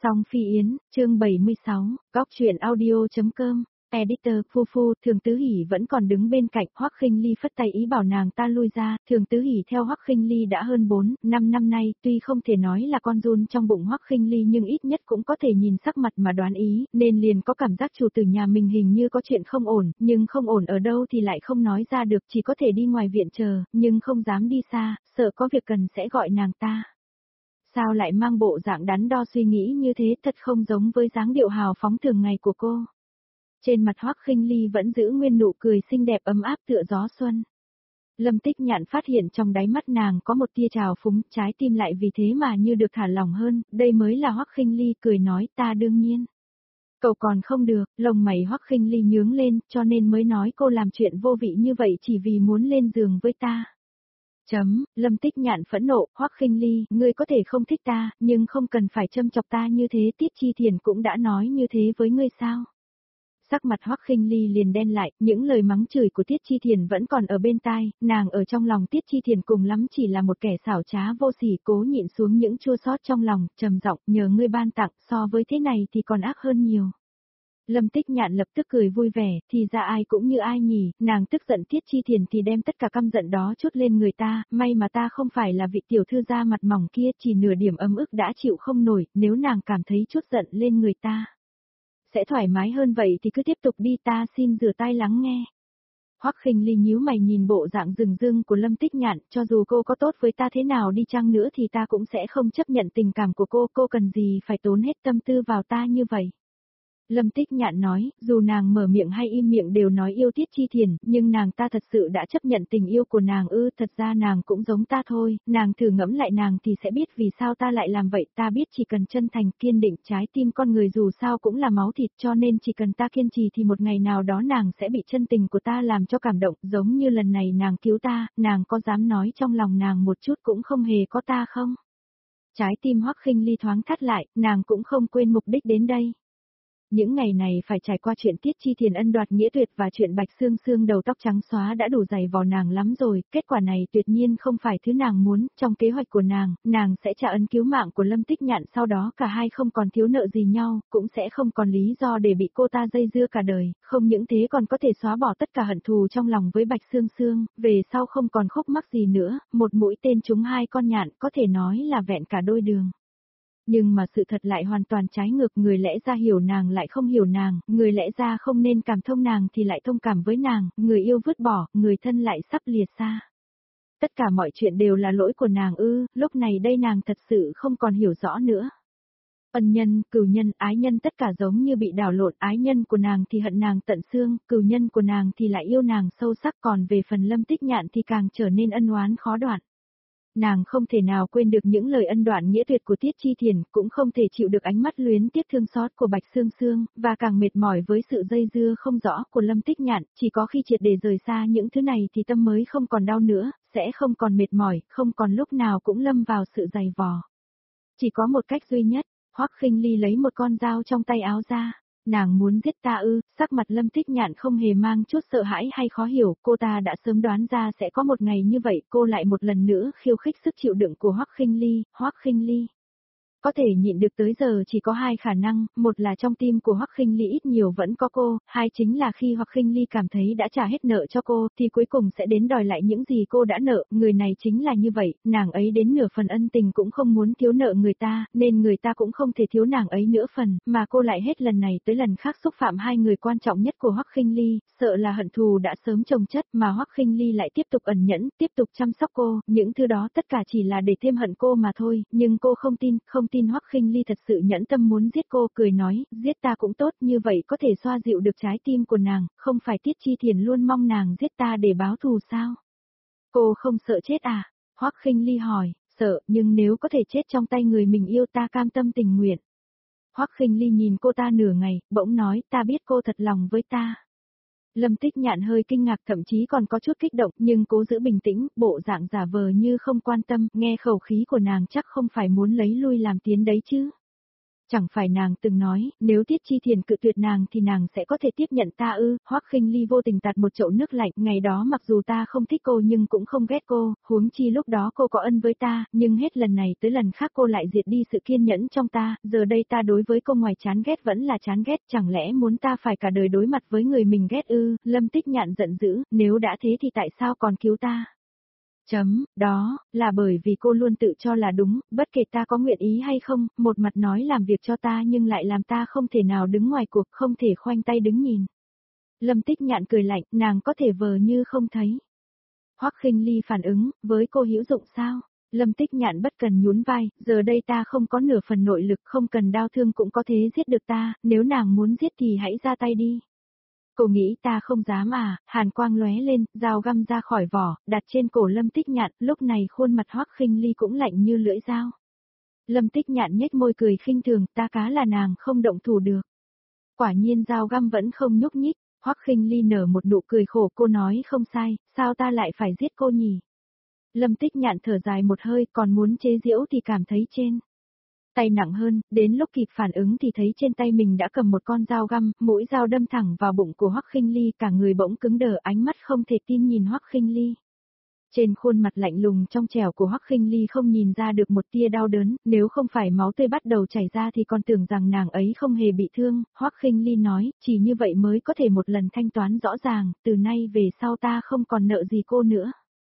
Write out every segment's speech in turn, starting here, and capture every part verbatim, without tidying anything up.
Song Phi Yến, chương bảy mươi sáu, góc truyện audio.com, editor, Phu Phu, Thường Tứ Hỷ vẫn còn đứng bên cạnh, Hoắc Khinh Ly phất tay ý bảo nàng ta lui ra, Thường Tứ Hỷ theo Hoắc Khinh Ly đã hơn bốn, năm năm nay, tuy không thể nói là con giun trong bụng Hoắc Khinh Ly nhưng ít nhất cũng có thể nhìn sắc mặt mà đoán ý, nên liền có cảm giác chủ tử nhà mình hình như có chuyện không ổn, nhưng không ổn ở đâu thì lại không nói ra được, chỉ có thể đi ngoài viện chờ, nhưng không dám đi xa, sợ có việc cần sẽ gọi nàng ta. Sao lại mang bộ dạng đắn đo suy nghĩ như thế, thật không giống với dáng điệu hào phóng thường ngày của cô. Trên mặt Hoắc Khinh Ly vẫn giữ nguyên nụ cười xinh đẹp ấm áp tựa gió xuân. Lâm Tích Nhạn phát hiện trong đáy mắt nàng có một tia trào phúng, trái tim lại vì thế mà như được thả lỏng hơn, đây mới là Hoắc Khinh Ly cười nói, ta đương nhiên. Cậu còn không được, lông mày Hoắc Khinh Ly nhướng lên, cho nên mới nói cô làm chuyện vô vị như vậy chỉ vì muốn lên giường với ta. Chấm, Lâm Tích Nhạn phẫn nộ, Hoắc Khinh Ly, ngươi có thể không thích ta, nhưng không cần phải châm chọc ta như thế, Tiết Chi Thiền cũng đã nói như thế với ngươi sao? Sắc mặt Hoắc Khinh Ly liền đen lại, những lời mắng chửi của Tiết Chi Thiền vẫn còn ở bên tai, nàng ở trong lòng Tiết Chi Thiền cùng lắm chỉ là một kẻ xảo trá vô sỉ, cố nhịn xuống những chua xót trong lòng, trầm giọng, nhờ ngươi ban tặng, so với thế này thì còn ác hơn nhiều. Lâm Tích Nhạn lập tức cười vui vẻ, thì ra ai cũng như ai nhỉ, nàng tức giận Tiết Chi Thiền thì đem tất cả căm giận đó chút lên người ta, may mà ta không phải là vị tiểu thư da mặt mỏng kia, chỉ nửa điểm ấm ức đã chịu không nổi, nếu nàng cảm thấy chút giận lên người ta sẽ thoải mái hơn vậy thì cứ tiếp tục đi, ta xin rửa tai lắng nghe. Hoắc Khinh Ly nhíu mày nhìn bộ dạng rừng rưng của Lâm Tích Nhạn, cho dù cô có tốt với ta thế nào đi chăng nữa thì ta cũng sẽ không chấp nhận tình cảm của cô, cô cần gì phải tốn hết tâm tư vào ta như vậy. Lâm Tích Nhạn nói, dù nàng mở miệng hay im miệng đều nói yêu Tiết Chi Thiền, nhưng nàng ta thật sự đã chấp nhận tình yêu của nàng ư, thật ra nàng cũng giống ta thôi, nàng thử ngẫm lại nàng thì sẽ biết vì sao ta lại làm vậy, ta biết chỉ cần chân thành kiên định, trái tim con người dù sao cũng là máu thịt, cho nên chỉ cần ta kiên trì thì một ngày nào đó nàng sẽ bị chân tình của ta làm cho cảm động, giống như lần này nàng cứu ta, nàng có dám nói trong lòng nàng một chút cũng không hề có ta không? Trái tim Hoắc Khinh Ly thoáng thắt lại, nàng cũng không quên mục đích đến đây. Những ngày này phải trải qua chuyện Tiết Chi Thiền ân đoạt nghĩa tuyệt và chuyện Bạch Sương Sương đầu tóc trắng xóa đã đủ dày vò nàng lắm rồi, kết quả này tuyệt nhiên không phải thứ nàng muốn, trong kế hoạch của nàng, nàng sẽ trả ân cứu mạng của Lâm Tích Nhạn, sau đó cả hai không còn thiếu nợ gì nhau, cũng sẽ không còn lý do để bị cô ta dây dưa cả đời, không những thế còn có thể xóa bỏ tất cả hận thù trong lòng với Bạch Sương Sương, về sau không còn khúc mắc gì nữa, một mũi tên trúng hai con nhạn có thể nói là vẹn cả đôi đường. Nhưng mà sự thật lại hoàn toàn trái ngược, người lẽ ra hiểu nàng lại không hiểu nàng, người lẽ ra không nên cảm thông nàng thì lại thông cảm với nàng, người yêu vứt bỏ, người thân lại sắp lìa xa. Tất cả mọi chuyện đều là lỗi của nàng ư, lúc này đây nàng thật sự không còn hiểu rõ nữa. Ân nhân, cừu nhân, ái nhân tất cả giống như bị đảo lộn, ái nhân của nàng thì hận nàng tận xương, cừu nhân của nàng thì lại yêu nàng sâu sắc, còn về phần Lâm Tích Nhạn thì càng trở nên ân oán khó đoạn. Nàng không thể nào quên được những lời ân đoạn nghĩa tuyệt của Tiết Chi Thiền, cũng không thể chịu được ánh mắt luyến tiếc thương xót của Bạch Sương Sương, và càng mệt mỏi với sự dây dưa không rõ của Lâm Tích Nhạn, chỉ có khi triệt để rời xa những thứ này thì tâm mới không còn đau nữa, sẽ không còn mệt mỏi, không còn lúc nào cũng lâm vào sự dày vò. Chỉ có một cách duy nhất, Hoắc Khinh Ly lấy một con dao trong tay áo ra. Nàng muốn giết ta ư, sắc mặt Lâm Tích Nhạn không hề mang chút sợ hãi hay khó hiểu, cô ta đã sớm đoán ra sẽ có một ngày như vậy, cô lại một lần nữa khiêu khích sức chịu đựng của Hoắc Khinh Ly, Hoắc Khinh Ly. Có thể nhịn được tới giờ chỉ có hai khả năng, một là trong tim của Hoắc Khinh Ly ít nhiều vẫn có cô, hai chính là khi Hoắc Khinh Ly cảm thấy đã trả hết nợ cho cô, thì cuối cùng sẽ đến đòi lại những gì cô đã nợ, người này chính là như vậy, nàng ấy đến nửa phần ân tình cũng không muốn thiếu nợ người ta, nên người ta cũng không thể thiếu nàng ấy nửa phần, mà cô lại hết lần này tới lần khác xúc phạm hai người quan trọng nhất của Hoắc Khinh Ly, sợ là hận thù đã sớm chồng chất mà Hoắc Khinh Ly lại tiếp tục ẩn nhẫn, tiếp tục chăm sóc cô, những thứ đó tất cả chỉ là để thêm hận cô mà thôi, nhưng cô không tin, không tin Hoắc Khinh Ly thật sự nhẫn tâm muốn giết cô, cười nói, giết ta cũng tốt, như vậy có thể xoa dịu được trái tim của nàng, không phải Tiết Chi Thiền luôn mong nàng giết ta để báo thù sao? Cô không sợ chết à? Hoắc Khinh Ly hỏi, sợ, nhưng nếu có thể chết trong tay người mình yêu ta cam tâm tình nguyện. Hoắc Khinh Ly nhìn cô ta nửa ngày, bỗng nói, ta biết cô thật lòng với ta. Lâm Tích Nhạn hơi kinh ngạc, thậm chí còn có chút kích động, nhưng cố giữ bình tĩnh, bộ dạng giả vờ như không quan tâm, nghe khẩu khí của nàng chắc không phải muốn lấy lui làm tiến đấy chứ. Chẳng phải nàng từng nói, nếu Tiết Chi Thiền cự tuyệt nàng thì nàng sẽ có thể tiếp nhận ta ư? Hoắc Khinh Ly vô tình tạt một chậu nước lạnh, ngày đó mặc dù ta không thích cô nhưng cũng không ghét cô, huống chi lúc đó cô có ân với ta, nhưng hết lần này tới lần khác cô lại diệt đi sự kiên nhẫn trong ta, giờ đây ta đối với cô ngoài chán ghét vẫn là chán ghét, chẳng lẽ muốn ta phải cả đời đối mặt với người mình ghét ư? Lâm Tích Nhạn giận dữ, nếu đã thế thì tại sao còn cứu ta? Chấm, đó, là bởi vì cô luôn tự cho là đúng, bất kể ta có nguyện ý hay không, một mặt nói làm việc cho ta nhưng lại làm ta không thể nào đứng ngoài cuộc, không thể khoanh tay đứng nhìn. Lâm Tích Nhạn cười lạnh, nàng có thể vờ như không thấy. Hoắc Khinh Ly phản ứng, với cô hữu dụng sao? Lâm Tích Nhạn bất cần nhún vai, giờ đây ta không có nửa phần nội lực, không cần đao thương cũng có thể giết được ta, nếu nàng muốn giết thì hãy ra tay đi. Cô nghĩ ta không dám à? Hàn quang lóe lên, dao găm ra khỏi vỏ, đặt trên cổ Lâm Tích Nhạn, lúc này khuôn mặt Hoắc Khinh Ly cũng lạnh như lưỡi dao. Lâm Tích Nhạn nhếch môi cười khinh thường, ta cá là nàng không động thủ được. Quả nhiên dao găm vẫn không nhúc nhích, Hoắc Khinh Ly nở một nụ cười khổ, cô nói không sai, sao ta lại phải giết cô nhỉ? Lâm Tích Nhạn thở dài một hơi, còn muốn chế giễu thì cảm thấy trên tay nặng hơn, đến lúc kịp phản ứng thì thấy trên tay mình đã cầm một con dao găm, mũi dao đâm thẳng vào bụng của Hoắc Khinh Ly, cả người bỗng cứng đờ, ánh mắt không thể tin nhìn Hoắc Khinh Ly. Trên khuôn mặt lạnh lùng trong trẻo của Hoắc Khinh Ly không nhìn ra được một tia đau đớn, nếu không phải máu tươi bắt đầu chảy ra thì còn tưởng rằng nàng ấy không hề bị thương, Hoắc Khinh Ly nói, chỉ như vậy mới có thể một lần thanh toán rõ ràng, từ nay về sau ta không còn nợ gì cô nữa.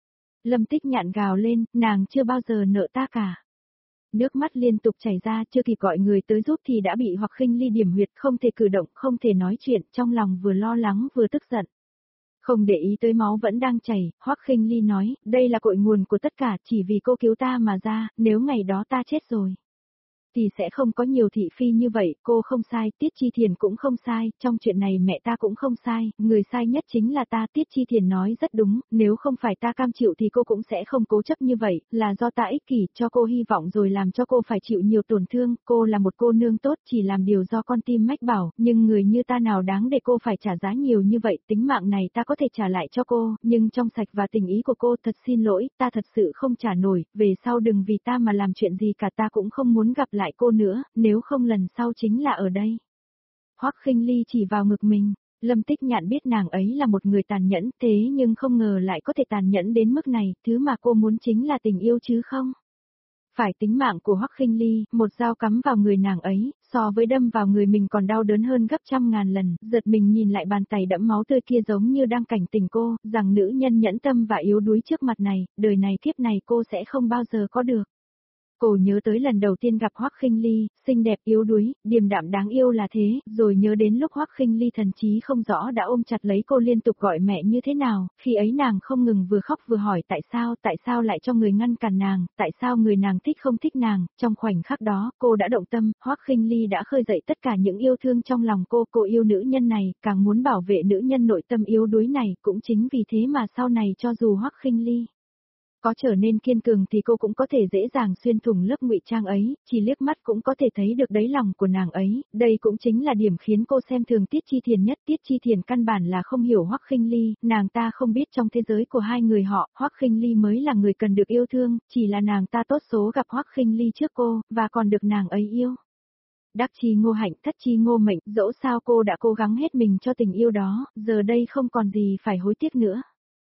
Lâm Tích Nhạn gào lên, nàng chưa bao giờ nợ ta cả. Nước mắt liên tục chảy ra, chưa kịp gọi người tới giúp thì đã bị Hoắc Khinh Ly điểm huyệt, không thể cử động, không thể nói chuyện, trong lòng vừa lo lắng vừa tức giận. Không để ý tới máu vẫn đang chảy, Hoắc Khinh Ly nói, đây là cội nguồn của tất cả, chỉ vì cô cứu ta mà ra, nếu ngày đó ta chết rồi thì sẽ không có nhiều thị phi như vậy, cô không sai, Tiết Chi Thiền cũng không sai, trong chuyện này mẹ ta cũng không sai, người sai nhất chính là ta, Tiết Chi Thiền nói rất đúng, nếu không phải ta cam chịu thì cô cũng sẽ không cố chấp như vậy, là do ta ích kỷ, cho cô hy vọng rồi làm cho cô phải chịu nhiều tổn thương, cô là một cô nương tốt, chỉ làm điều do con tim mách bảo, nhưng người như ta nào đáng để cô phải trả giá nhiều như vậy, tính mạng này ta có thể trả lại cho cô, nhưng trong sạch và tình ý của cô, thật xin lỗi, ta thật sự không trả nổi, về sau đừng vì ta mà làm chuyện gì cả, ta cũng không muốn gặp lại cô nữa, nếu không lần sau chính là ở đây. Hoắc Khinh Ly chỉ vào ngực mình, Lâm Tích Nhạn biết nàng ấy là một người tàn nhẫn, thế nhưng không ngờ lại có thể tàn nhẫn đến mức này, thứ mà cô muốn chính là tình yêu chứ không. Phải tính mạng của Hoắc Khinh Ly, một dao cắm vào người nàng ấy, so với đâm vào người mình còn đau đớn hơn gấp trăm ngàn lần, giật mình nhìn lại bàn tay đẫm máu tươi kia giống như đang cảnh tỉnh cô, rằng nữ nhân nhẫn tâm và yếu đuối trước mặt này, đời này kiếp này cô sẽ không bao giờ có được. Cô nhớ tới lần đầu tiên gặp Hoắc Khinh Ly, xinh đẹp yếu đuối, điềm đạm đáng yêu là thế, rồi nhớ đến lúc Hoắc Khinh Ly thần trí không rõ đã ôm chặt lấy cô liên tục gọi mẹ như thế nào, khi ấy nàng không ngừng vừa khóc vừa hỏi tại sao, tại sao lại cho người ngăn cản nàng, tại sao người nàng thích không thích nàng, trong khoảnh khắc đó, cô đã động tâm, Hoắc Khinh Ly đã khơi dậy tất cả những yêu thương trong lòng cô, cô yêu nữ nhân này, càng muốn bảo vệ nữ nhân nội tâm yếu đuối này, cũng chính vì thế mà sau này cho dù Hoắc Khinh Ly có trở nên kiên cường thì cô cũng có thể dễ dàng xuyên thủng lớp ngụy trang ấy, chỉ liếc mắt cũng có thể thấy được đáy lòng của nàng ấy, đây cũng chính là điểm khiến cô xem thường Tiết Chi Thiền nhất, Tiết Chi Thiền căn bản là không hiểu Hoắc Khinh Ly, nàng ta không biết trong thế giới của hai người họ, Hoắc Khinh Ly mới là người cần được yêu thương, chỉ là nàng ta tốt số gặp Hoắc Khinh Ly trước cô, và còn được nàng ấy yêu. Đắc chi ngô hạnh, thất chi ngô mệnh, dẫu sao cô đã cố gắng hết mình cho tình yêu đó, giờ đây không còn gì phải hối tiếc nữa.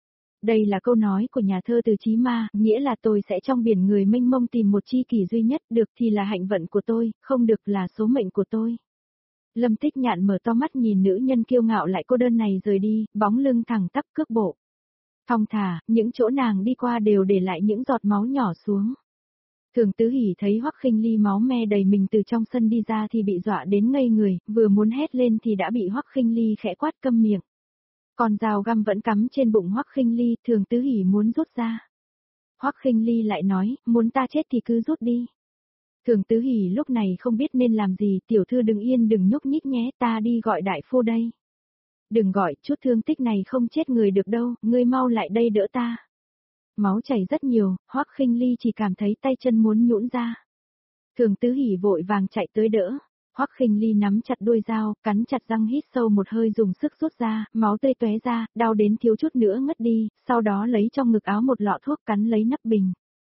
Đây là câu nói của nhà thơ Từ Chí Ma, nghĩa là tôi sẽ trong biển người mênh mông tìm một chi kỷ duy nhất, được thì là hạnh vận của tôi, không được là số mệnh của tôi. Lâm Tích Nhạn mở to mắt nhìn nữ nhân kiêu ngạo lại cô đơn này rời đi, bóng lưng thẳng tắp cước bộ. Thong thả, những chỗ nàng đi qua đều để lại những giọt máu nhỏ xuống. Thường Tứ Hỉ thấy Hoắc Khinh Ly máu me đầy mình từ trong sân đi ra thì bị dọa đến ngây người, vừa muốn hét lên thì đã bị Hoắc Khinh Ly khẽ quát câm miệng. Còn dao găm vẫn cắm trên bụng Hoắc Khinh Ly, Thường Tứ Hỉ muốn rút ra. Hoắc Khinh Ly lại nói, muốn ta chết thì cứ rút đi. Thường Tứ Hỉ lúc này không biết nên làm gì, tiểu thư đừng yên đừng nhúc nhích nhé, ta đi gọi đại phu đây. Đừng gọi, chút thương tích này không chết người được đâu, ngươi mau lại đây đỡ ta. Máu chảy rất nhiều, Hoắc Khinh Ly chỉ cảm thấy tay chân muốn nhũn ra. Thường Tứ Hỉ vội vàng chạy tới đỡ. Hoắc Khinh Ly nắm chặt đuôi dao, cắn chặt răng hít sâu một hơi dùng sức rút ra, máu tươi tóe ra, đau đến thiếu chút nữa ngất đi, sau đó lấy trong ngực áo một lọ thuốc cắn lấy nắp bình.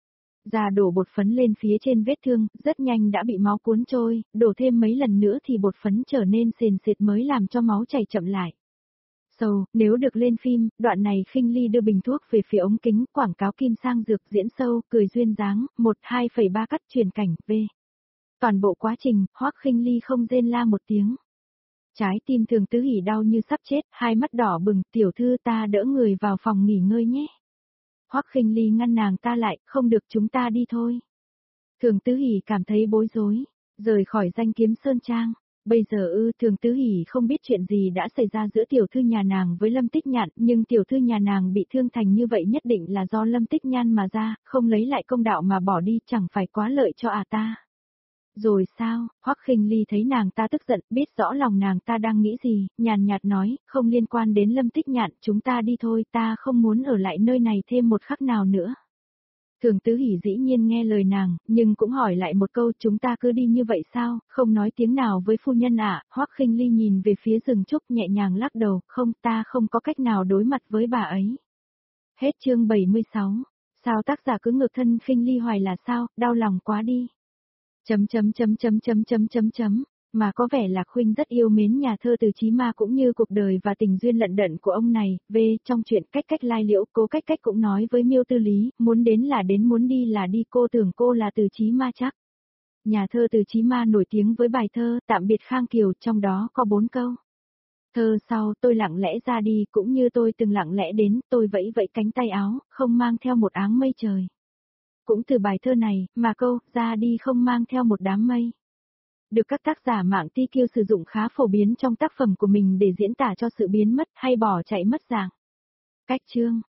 Ra đổ bột phấn lên phía trên vết thương, rất nhanh đã bị máu cuốn trôi, đổ thêm mấy lần nữa thì bột phấn trở nên sền sệt mới làm cho máu chảy chậm lại. Sầu, nếu được lên phim, đoạn này Khinh Ly đưa bình thuốc về phía ống kính, quảng cáo kim sang dược diễn sâu, cười duyên dáng, một hai phẩy ba cắt truyền cảnh, v. Toàn bộ quá trình, Hoắc Khinh Ly không rên la một tiếng. Trái tim Thường Tứ Hỉ đau như sắp chết, hai mắt đỏ bừng, tiểu thư ta đỡ người vào phòng nghỉ ngơi nhé. Hoắc Khinh Ly ngăn nàng ta lại, không được chúng ta đi thôi. Thường Tứ Hỉ cảm thấy bối rối, rời khỏi Danh Kiếm Sơn Trang. Bây giờ ư Thường Tứ Hỉ không biết chuyện gì đã xảy ra giữa tiểu thư nhà nàng với Lâm Tích Nhạn, nhưng tiểu thư nhà nàng bị thương thành như vậy nhất định là do Lâm Tích Nhan mà ra, không lấy lại công đạo mà bỏ đi chẳng phải quá lợi cho à ta. Rồi sao, Hoắc Khinh Ly thấy nàng ta tức giận, biết rõ lòng nàng ta đang nghĩ gì, nhàn nhạt nói, không liên quan đến Lâm Tích Nhạn, chúng ta đi thôi, ta không muốn ở lại nơi này thêm một khắc nào nữa. Thường Tứ Hỉ dĩ nhiên nghe lời nàng, nhưng cũng hỏi lại một câu, chúng ta cứ đi như vậy sao, không nói tiếng nào với phu nhân ạ. Hoắc Khinh Ly nhìn về phía rừng trúc nhẹ nhàng lắc đầu, không, ta không có cách nào đối mặt với bà ấy. Hết chương bảy mươi sáu, sao tác giả cứ ngược thân Khinh Ly hoài là sao, đau lòng quá đi. Chấm chấm chấm chấm chấm chấm chấm chấm, mà có vẻ là Khuynh rất yêu mến nhà thơ Từ Chí Ma cũng như cuộc đời và tình duyên lận đận của ông này. V trong chuyện Cách Cách Lai Liễu, Cố Cách Cách cũng nói với Miêu Tư Lý, muốn đến là đến, muốn đi là đi, cô tưởng cô là Từ Chí Ma chắc. Nhà thơ Từ Chí Ma nổi tiếng với bài thơ Tạm biệt Khang Kiều, trong đó có bốn câu. Thơ sau, tôi lặng lẽ ra đi, cũng như tôi từng lặng lẽ đến, tôi vẫy vẫy cánh tay áo, không mang theo một áng mây trời. Cũng từ bài thơ này, mà câu, ra đi không mang theo một đám mây, được các tác giả mạng ti kiu sử dụng khá phổ biến trong tác phẩm của mình để diễn tả cho sự biến mất hay bỏ chạy mất dạng. Cách chương